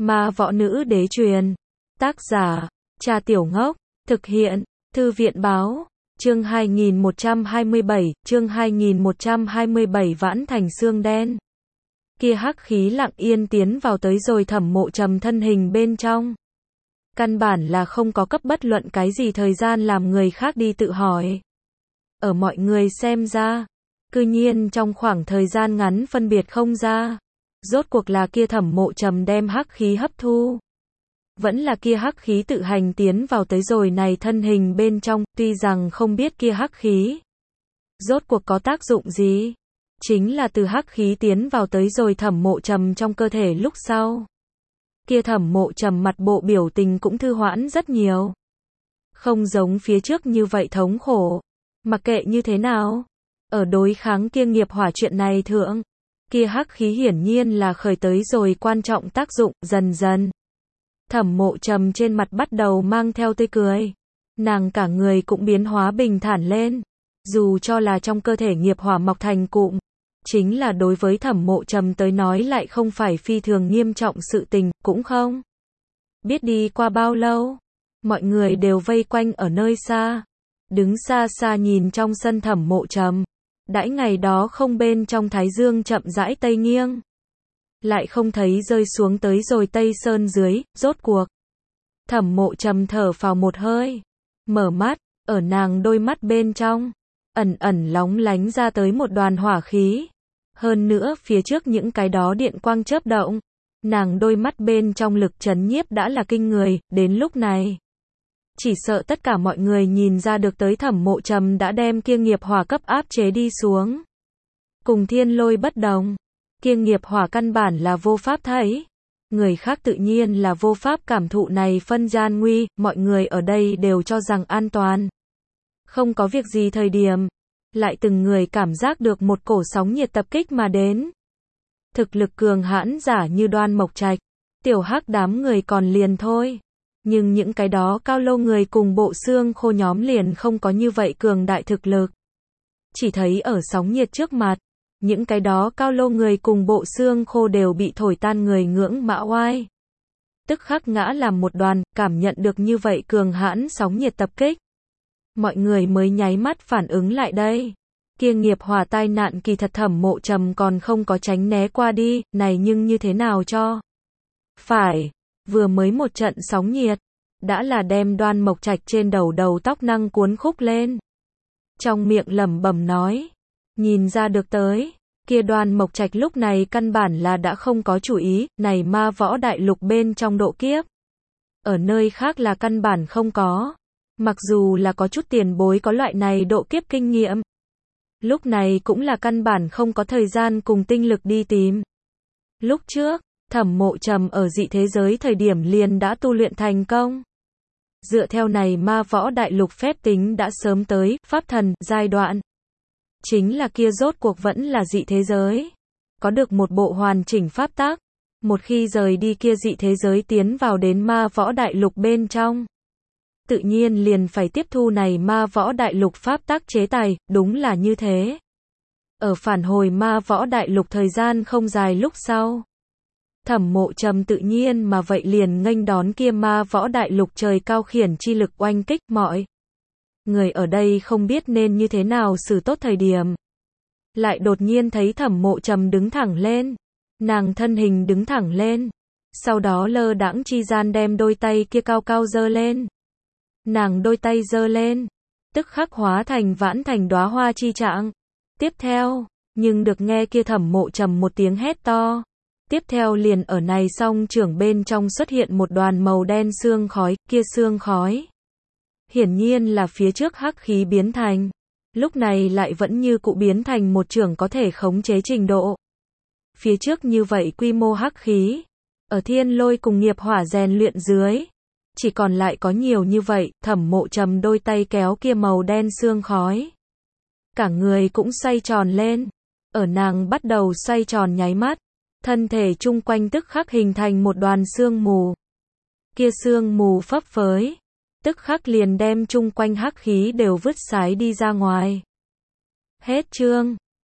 Ma võ nữ đế truyền. Tác giả, Trà Tiểu Ngốc. Thực hiện, Thư viện báo. Chương 2127, Vãn Thành Xương Đen. Kia hắc khí lặng yên tiến vào tới rồi Thẩm Mộ Trầm thân hình bên trong. Căn bản là không có cấp bất luận cái gì thời gian làm người khác đi tự hỏi. Ở mọi người xem ra, cư nhiên trong khoảng thời gian ngắn phân biệt không ra. Rốt cuộc là kia Thẩm Mộ Trầm đem hắc khí hấp thu. Vẫn là kia hắc khí tự hành tiến vào tới rồi này thân hình bên trong, tuy rằng không biết kia hắc khí rốt cuộc có tác dụng gì. Chính là từ hắc khí tiến vào tới rồi Thẩm Mộ Trầm trong cơ thể lúc sau. Kia Thẩm Mộ Trầm mặt bộ biểu tình cũng thư hoãn rất nhiều. Không giống phía trước như vậy thống khổ. Mặc kệ như thế nào, ở đối kháng kia nghiệp hỏa chuyện này thượng, kia hắc khí hiển nhiên là khởi tới rồi quan trọng tác dụng, dần dần. Thẩm Mộ Trầm trên mặt bắt đầu mang theo tươi cười. Nàng cả người cũng biến hóa bình thản lên. Dù cho là trong cơ thể nghiệp hỏa mọc thành cụm, chính là đối với Thẩm Mộ Trầm tới nói lại không phải phi thường nghiêm trọng sự tình, cũng không biết đi qua bao lâu, mọi người đều vây quanh ở nơi xa, đứng xa xa nhìn trong sân Thẩm Mộ Trầm. Đãi ngày đó không bên trong thái dương chậm rãi tây nghiêng, lại không thấy rơi xuống tới rồi Tây Sơn dưới, rốt cuộc. Thẩm Mộ Trầm thở phào một hơi, mở mắt, ở nàng đôi mắt bên trong, ẩn ẩn lóng lánh ra tới một đoàn hỏa khí. Hơn nữa phía trước những cái đó điện quang chớp động, nàng đôi mắt bên trong lực chấn nhiếp đã là kinh người, đến lúc này. Chỉ sợ tất cả mọi người nhìn ra được tới Thẩm Mộ Trầm đã đem kia nghiệp hỏa cấp áp chế đi xuống. Cùng thiên lôi bất đồng, kia nghiệp hỏa căn bản là vô pháp thấy. Người khác tự nhiên là vô pháp cảm thụ này phân gian nguy, mọi người ở đây đều cho rằng an toàn. Không có việc gì thời điểm, lại từng người cảm giác được một cổ sóng nhiệt tập kích mà đến. Thực lực cường hãn giả như Đoan Mộc Trạch, Tiểu Hắc đám người còn liền thôi. Nhưng những cái đó cao lâu người cùng bộ xương khô nhóm liền không có như vậy cường đại thực lực. Chỉ thấy ở sóng nhiệt trước mặt, những cái đó cao lâu người cùng bộ xương khô đều bị thổi tan người ngưỡng mã oai. Tức khắc ngã làm một đoàn, cảm nhận được như vậy cường hãn sóng nhiệt tập kích. Mọi người mới nháy mắt phản ứng lại đây. Kia nghiệp hỏa tai nạn kỳ thật Thẩm Mộ Trầm còn không có tránh né qua đi, này nhưng như thế nào cho? Phải, vừa mới một trận sóng nhiệt, đã là đem Đoan Mộc Trạch trên đầu tóc năng cuốn khúc lên. Trong miệng lẩm bẩm nói, nhìn ra được tới, kia Đoan Mộc Trạch lúc này căn bản là đã không có chủ ý, này ma võ đại lục bên trong độ kiếp. Ở nơi khác là căn bản không có. Mặc dù là có chút tiền bối có loại này độ kiếp kinh nghiệm, lúc này cũng là căn bản không có thời gian cùng tinh lực đi tìm. Lúc trước, Thẩm Mộ Trầm ở dị thế giới thời điểm liền đã tu luyện thành công. Dựa theo này ma võ đại lục phép tính đã sớm tới pháp thần giai đoạn. Chính là kia rốt cuộc vẫn là dị thế giới. Có được một bộ hoàn chỉnh pháp tắc. Một khi rời đi kia dị thế giới tiến vào đến ma võ đại lục bên trong, tự nhiên liền phải tiếp thu này ma võ đại lục pháp tắc chế tài, đúng là như thế. Ở phản hồi ma võ đại lục thời gian không dài lúc sau, Thẩm Mộ Trầm tự nhiên mà vậy liền nghênh đón kia ma võ đại lục trời cao khiển chi lực oanh kích. Mọi người ở đây không biết nên như thế nào xử tốt thời điểm, lại đột nhiên thấy Thẩm Mộ Trầm đứng thẳng lên, nàng thân hình đứng thẳng lên, sau đó lơ đãng chi gian đem đôi tay kia cao cao giơ lên. Nàng đôi tay giơ lên, tức khắc hóa thành vãn thành đóa hoa chi trạng. Tiếp theo, nhưng được nghe kia Thẩm Mộ Trầm một tiếng hét to. Tiếp theo liền ở này song trưởng bên trong xuất hiện một đoàn màu đen sương khói, kia sương khói hiển nhiên là phía trước hắc khí biến thành, lúc này lại vẫn như cụ biến thành một trưởng có thể khống chế trình độ. Phía trước như vậy quy mô hắc khí, ở thiên lôi cùng nghiệp hỏa rèn luyện dưới, chỉ còn lại có nhiều như vậy. Thẩm Mộ Trầm đôi tay kéo kia màu đen sương khói, cả người cũng xoay tròn lên. Ở nàng bắt đầu xoay tròn nháy mắt, thân thể chung quanh tức khắc hình thành một đoàn sương mù. Kia sương mù phấp phới, tức khắc liền đem chung quanh hắc khí đều vứt sái đi ra ngoài. Hết chương.